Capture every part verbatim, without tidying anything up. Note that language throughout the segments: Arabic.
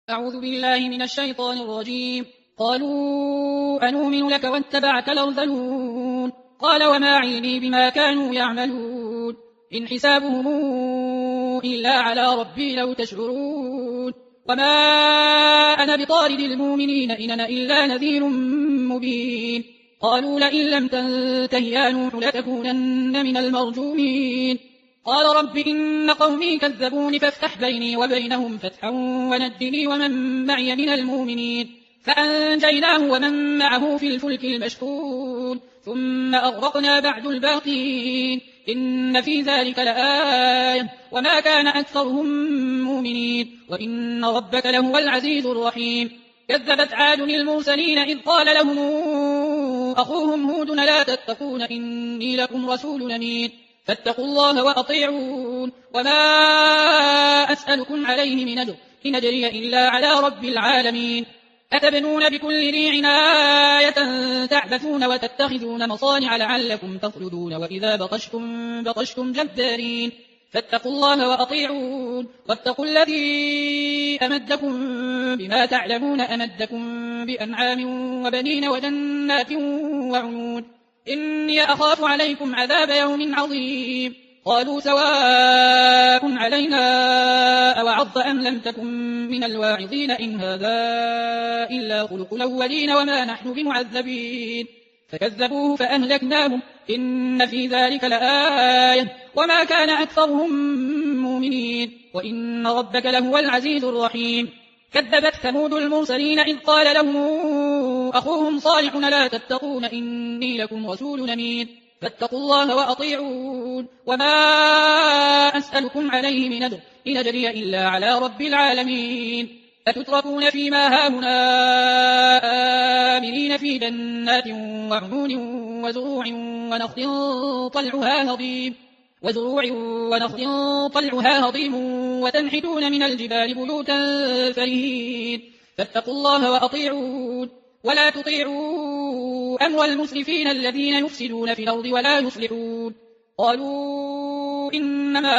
أعوذ بالله من الشيطان الرجيم. قالوا أنؤمن لك واتبعك الأرذلون قال وما علمي بما كانوا يعملون إن حسابهم إلا على ربي لو تشعرون وما أنا بطارد المؤمنين إن أنا إلا نذير مبين قالوا لئن لم تنته يا نوح لتكونن من المرجومين قال رب إن قومي كذبون فافتح بيني وبينهم فتحا ونجني ومن معي من المؤمنين فأنجيناه ومن معه في الفلك المشحون ثم أغرقنا بعد الباقين إن في ذلك لآية وما كان أكثرهم مؤمنين وإن ربك لهو العزيز الرحيم كذبت عاد المرسلين إذ قال لهم أخوهم هود لا تتقون إني لكم رسول أمين فاتقوا الله وأطيعون وما أسألكم عليه من أجر إن أجري إلا على رب العالمين أتبنون بكل ريع آية تعبثون وتتخذون مصانع لعلكم تخلدون وإذا بطشتم بطشتم جبارين فاتقوا الله وأطيعون واتقوا الذي أمدكم بما تعلمون أمدكم بأنعام وبنين وجنات وعيون إني أخاف عليكم عذاب يوم عظيم قالوا سواء علينا أوعظت أم لم تكن من الواعظين إن هذا إلا خلق الأولين وما نحن بمعذبين فكذبوه فأهلكناهم إن في ذلك لآية وما كان أكثرهم مؤمنين وإن ربك لهو العزيز الرحيم كذبت ثمود المرسلين إذ قال لهم أخوهم صالح لا تتقون إني لكم رسول أمين فاتقوا الله وأطيعون وما أسألكم عليه من أجر إن أجري إلا على رب العالمين أتتركون فيما هاهنا آمنين في جنات وعيون وزروع ونخل طلعها هضيم وزروع ونخل طلعها هضيم وتنحتون من الجبال بيوتا فرهين فاتقوا الله وأطيعون ولا تطيعوا أمر المسرفين الذين يفسدون في الأرض ولا يصلحون قالوا إنما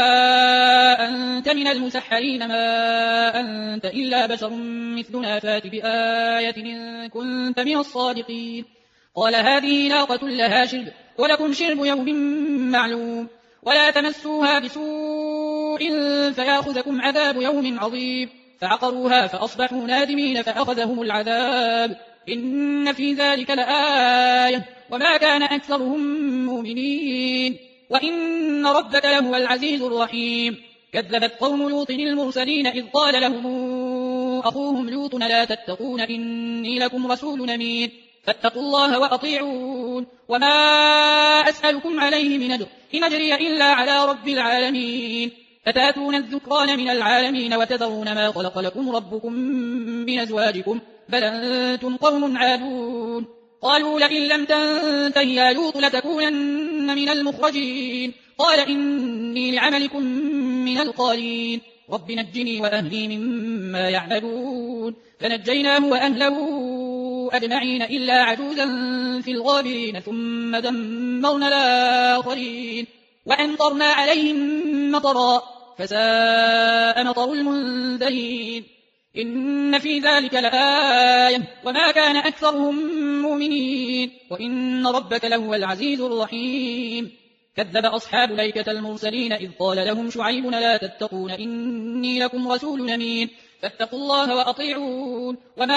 أنت من المسحرين ما أنت إلا بشر مثلنا فات بآية إن كنت من الصادقين قال هذه ناقة لها شرب ولكم شرب يوم معلوم ولا تمسوها بسوء فيأخذكم عذاب يوم عظيم فعقروها فأصبحوا نادمين فأخذهم العذاب إن في ذلك لآية وما كان أكثرهم مؤمنين وإن ربك لهو العزيز الرحيم كذبت قوم لوط المرسلين إذ قال لهم أخوهم لوط لا تتقون إني لكم رسول أمين فاتقوا الله وأطيعون وما أسألكم عليه من أجر إن أجري إلا على رب العالمين أتاتون الذكران من العالمين وتذرون ما خلق لكم ربكم من أزواجكم بل أنتم قوم عادون قالوا لئن لم تنته يا لوط لتكونن من المخرجين قال إني لعملكم من القالين رب نجني وأهلي مما يعملون فنجيناه وأهله أجمعين إلا عجوزا في الغابرين ثم دمرنا الآخرين وأمطرنا عليهم مطرا فساء مطر المنذرين إن في ذلك لآية وما كان أكثرهم مؤمنين وإن ربك لهو العزيز الرحيم كذب أصحاب الأيكة المرسلين إذ قال لهم شعيب لا تتقون إني لكم رسول أمين فاتقوا الله وأطيعون وما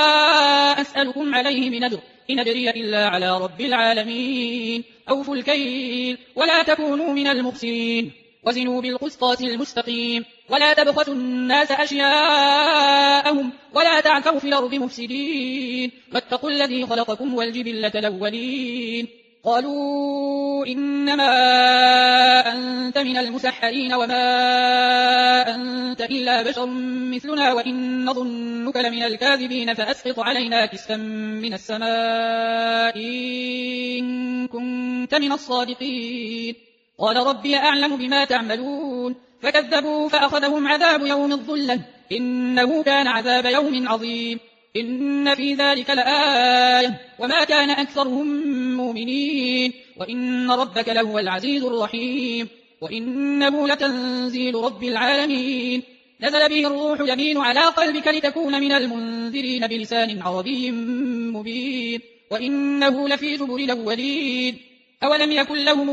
أسألكم عليه من أجر إن أجري إلا على رب العالمين أوفوا الكيل ولا تكونوا من المخسرين وزنوا بالقسطاس المستقيم ولا تبخسوا الناس أشياءهم ولا تعثوا في الأرض مفسدين واتقوا الذي خلقكم والجبلة الأولين قالوا إنما أنت من المسحرين وما أنت إلا بشر مثلنا وإن نظنك لمن الكاذبين فأسقط علينا كسفا من السماء إن كنت من الصادقين قال ربي أعلم بما تعملون فكذبوا فأخذهم عذاب يوم الظلة إنه كان عذاب يوم عظيم إن في ذلك لآية وما كان أكثرهم مؤمنين وإن ربك لهو العزيز الرحيم وإنه لتنزيل رب العالمين نزل به الروح الأمين على قلبك لتكون من المنذرين بلسان عربي مبين وإنه لفي زبر الأولين أولم يكن لهم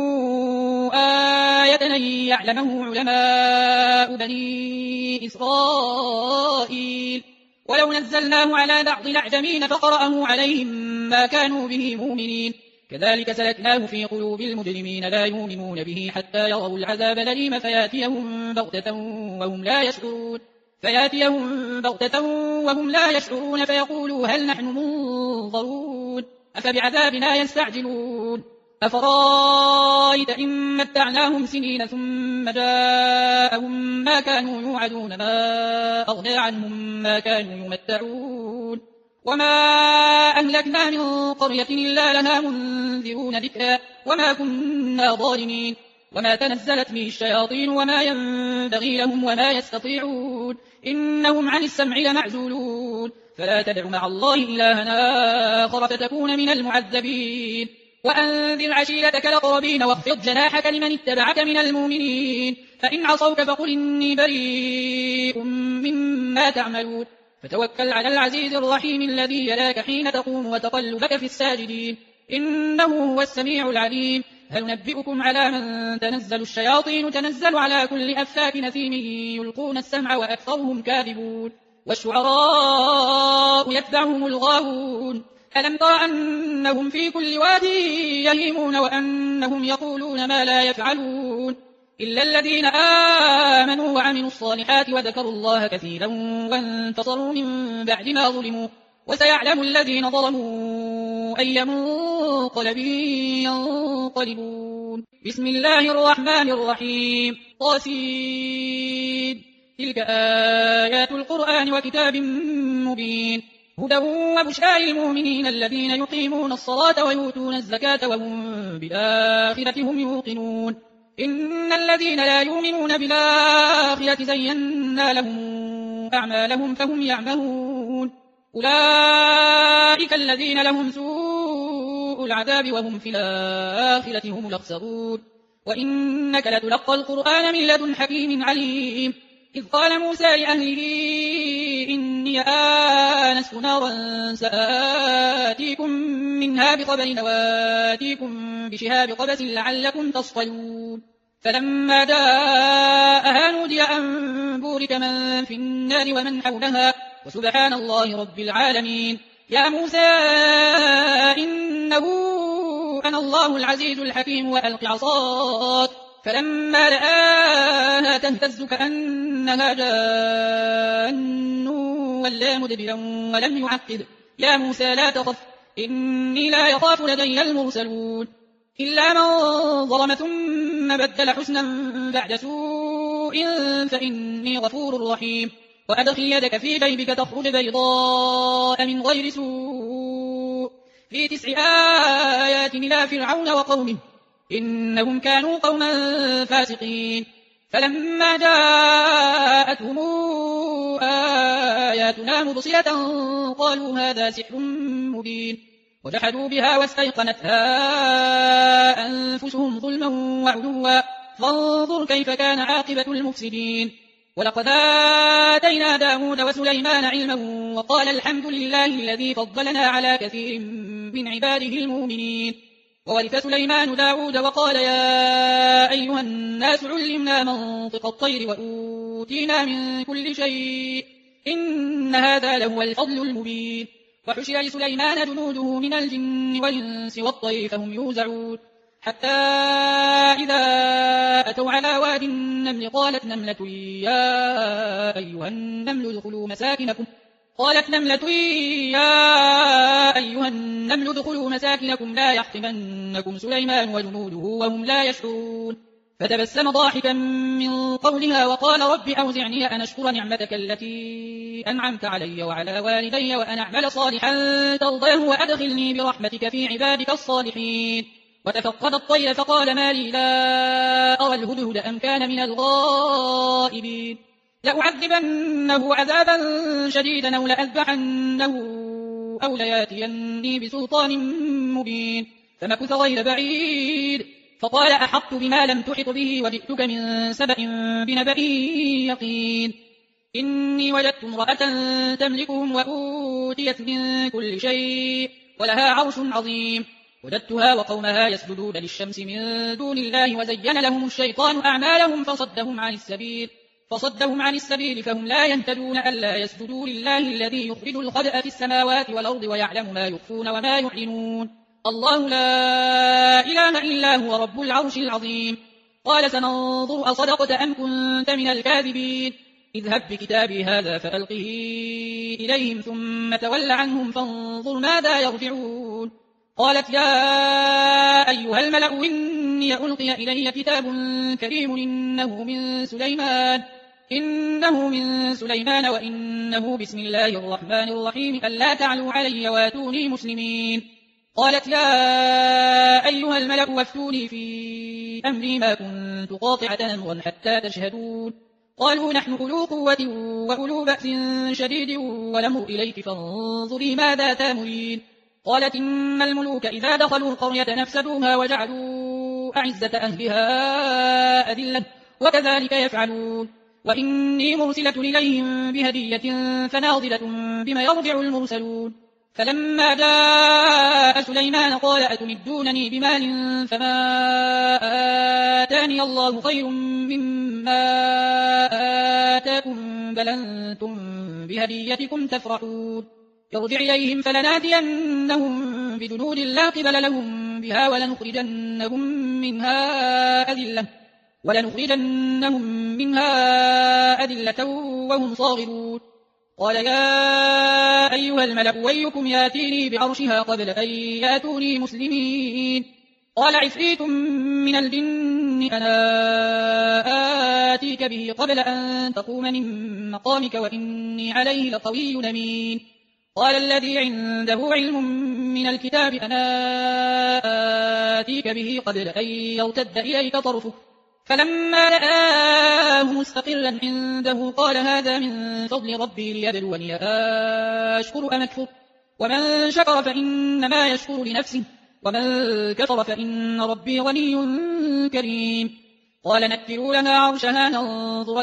آية أن يعلمه علماء بني إسرائيل ولو نزلناه على بعض الأعجمين فقرأه عليهم ما كانوا به مؤمنين كذلك سلكناه في قلوب المجرمين لا يؤمنون به حتى يروا العذاب الأليم فياتيهم بغتة وهم لا يشعرون فياتيهم بغتة وهم لا يشعرون فيقولوا هل نحن منظرون أفبعذابنا يستعجلون أفرايت إن متعناهم سنين ثم جاءهم ما كانوا يوعدون ما أغنى عنهم ما كانوا يمتعون وما أهلكنا من قرية إلا لها منذرون ذكرا وما كنا ظالمين وما تنزلت به الشياطين وما ينبغي لهم وما يستطيعون إنهم عن السمع لمعزولون فلا تدع مع الله إلها آخر فتكون من المعذبين وأنذر عشيرتك الأقربين واخفض جناحك لمن اتبعك من المؤمنين فإن عصوك فقل إني بريء مما تعملون فتوكل على العزيز الرحيم الذي يراك حين تقوم وتقلبك في الساجدين إنه هو السميع العليم هل ننبئكم على من تنزل الشياطين تنزل على كل أفاك نثيم يلقون السمع وأكثرهم كاذبون والشعراء يتبعهم الغاوون ألم تر أنهم في كل واد يهيمون وأنهم يقولون ما لا يفعلون إلا الذين آمنوا وعملوا الصالحات وذكروا الله كثيرا وانتصروا من بعد ما ظلموا وسيعلم الذين ظلموا أي منقلب ينقلبون بسم الله الرحمن الرحيم طاسين تلك آيات القرآن وكتاب مبين هدى وبشرى للمؤمنين الذين يقيمون الصلاة ويؤتون الزكاة وهم بالآخرة هم يوقنون إن الذين لا يؤمنون بالآخرة زينا لهم أعمالهم فهم يعمهون أولئك الذين لهم سوء العذاب وهم في الآخرة هم الأخسرون وإنك لتلقى القرآن من لدن حكيم عليم إذ قال موسى لأهله إني آنست نارا سآتيكم منها بخبر وآتيكم بشهاب قبس لعلكم تصطلون فلما جاءها نودي أن بورك من في النار ومن حولها وسبحان الله رب العالمين يا موسى إنه أنا الله العزيز الحكيم وألق عصاك فلما رآها تهتز كأنها جان ولا مدبرا ولم يعقب يا موسى لا تخف إني لا يخاف لدي المرسلون إلا من ظلم ثم بدل حسنا بعد سوء فإني غفور رحيم وأدخل يدك في جيبك تخرج بيضاء من غير سوء في تسع آيات إلى فرعون وقومه إنهم كانوا قوما فاسقين فلما جاءتهم آياتنا مبصرة قالوا هذا سحر مبين وجحدوا بها واستيقنتها أنفسهم ظلما وعلوا فانظر كيف كان عاقبة المفسدين ولقد آتينا داود وسليمان علما وقال الحمد لله الذي فضلنا على كثير من عباده المؤمنين وورث سليمان داود وقال يا أيها الناس علمنا منطق الطير وأوتينا من كل شيء إن هذا لهو الفضل المبين وحشر لسليمان جنوده من الجن والإنس والطير فهم يوزعون حتى إذا أتوا على واد النمل قالت نملة يا أيها النمل ادخلوا مساكنكم قالت نملة يا أيها النمل ادخلوا مساكنكم لا يحطمنكم سليمان وجنوده وهم لا يشعرون فتبسم ضاحكا من قولها وقال رب أوزعني أن أشكر نعمتك التي أنعمت علي وعلى والدي وأن أعمل صالحا ترضاه وأدخلني برحمتك في عبادك الصالحين وتفقد الطير فقال ما لي لا أرى الهدهد أم كان من الغائبين لأعذبنه عذابا شديدا أو لأذبحنه أو لياتيني بسلطان مبين فمكث غير بعيد فقال أحطت بما لم تحط به وجئتك من سبأ بنبأ يقين إني وجدت امرأة تملكهم وأوتيت من كل شيء ولها عرش عظيم وجدتها وقومها يسجدون للشمس من دون الله وزين لهم الشيطان أعمالهم فصدهم عن السبيل فصدهم عن السبيل فهم لا يهتدون ألا يسجدوا لله الذي يخرج الخبأ في السماوات والأرض ويعلم ما يخفون وما يعلنون الله لا إله إلا هو رب العرش العظيم قال سننظر أصدقت أم كنت من الكاذبين اذهب بكتابي هذا فألقه إليهم ثم تول عنهم فانظر ماذا يرجعون قالت يا أيها الملأ إني ألقي إلي كتاب كريم إنه من سليمان إنه من سليمان وإنه بسم الله الرحمن الرحيم ألا تعلوا علي واتوني مسلمين قالت يا أيها الملأ وافتوني في أمري ما كنت قاطعة أمرا حتى تشهدون قالوا نحن أولو قوة وأولو بأس شديد ولمر إليك فانظري ماذا تامرين قالت إن الملوك إذا دخلوا القرية نفسدوها وجعلوا أعزة أهلها أذلة وكذلك يفعلون وإني مرسلة إليهم بهدية فناظرة بما يرجع المرسلون فلما جاء سليمان قال أتمدونني بمال فما آتاني الله خير مما آتاكم بل أنتم بهديتكم تفرحون يرجع إليهم فلناتينهم بجنود لا قبل لهم بها ولنخرجنهم منها أذلة ولنخرجنهم منها أذلة وهم صاغرون قال يا أيها الملأ ويكم ياتيني بعرشها قبل أن ياتوني مسلمين قال عفريت من الجن أنا آتيك به قبل أن تقوم من مقامك وإني عليه لقوي أمين قال الذي عنده علم من الكتاب أنا آتيك به قبل أن يرتد إليك طرفك فلما رآه مستقرا عنده قال هذا من فضل ربي ليبلوني أشكر أم أكفر ومن شكر فإنما يشكر لنفسه ومن كفر فإن ربي غني كريم قال نكروا لها عرشها ننظر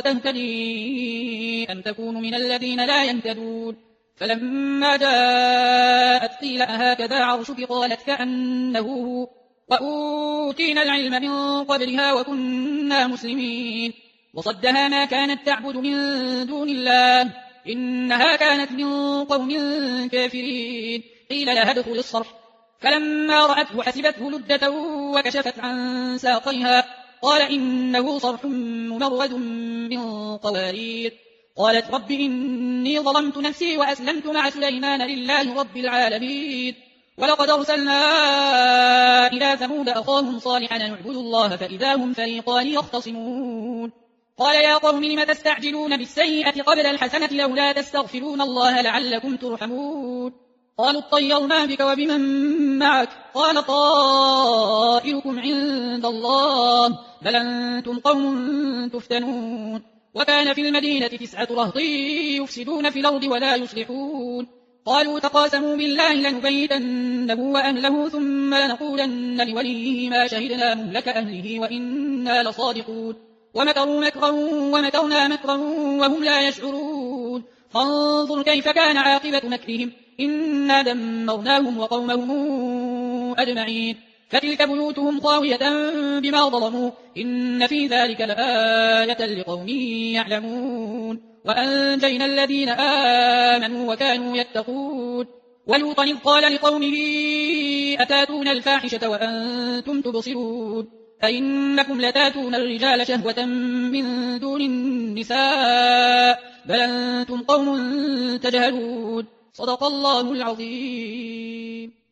تهتدي أم تكون من الذين لا يهتدون فلما جاءت قيل أهكذا عرشك قالت كأنه هو وأوتينا العلم من قبلها وكنا مسلمين وصدها ما كانت تعبد من دون الله إنها كانت من قوم كافرين قيل لها ادخل الصرح فلما رأته حسبته لجة وكشفت عن ساقيها قال إنه صرح ممرد من قوارير قالت رب إني ظلمت نفسي وأسلمت مع سليمان لله رب العالمين ولقد أرسلنا إلى ثمود أخاهم صالحا نعبد الله فإذا هم فريقان يختصمون قال يا قوم لم تستعجلون بالسيئة قبل الحسنة لولا تستغفرون الله لعلكم ترحمون قالوا اطيرنا بك وبمن معك قال طائركم عند الله بل أنتم قوم تفتنون وكان في المدينة تسعة رهط يفسدون في الأرض ولا يصلحون قالوا تقاسموا بالله لنبيتنه وأهله ثم لنقولن لوليه ما شهدنا مهلك أهله وإنا لصادقون ومكروا مكرا ومكرنا مكرا وهم لا يشعرون فانظر كيف كان عاقبة مكرهم إنا دمرناهم وقومهم أجمعين فتلك بيوتهم خاوية بما ظلموا إن في ذلك لآية لقوم يعلمون وأنجينا الذين آمنوا وكانوا يتقون ولوطا إذ قال لقومه أتاتون الفاحشة وأنتم تبصرون أئنكم لتاتون الرجال شهوة من دون النساء بل أنتم قوم تجهلون صدق الله العظيم.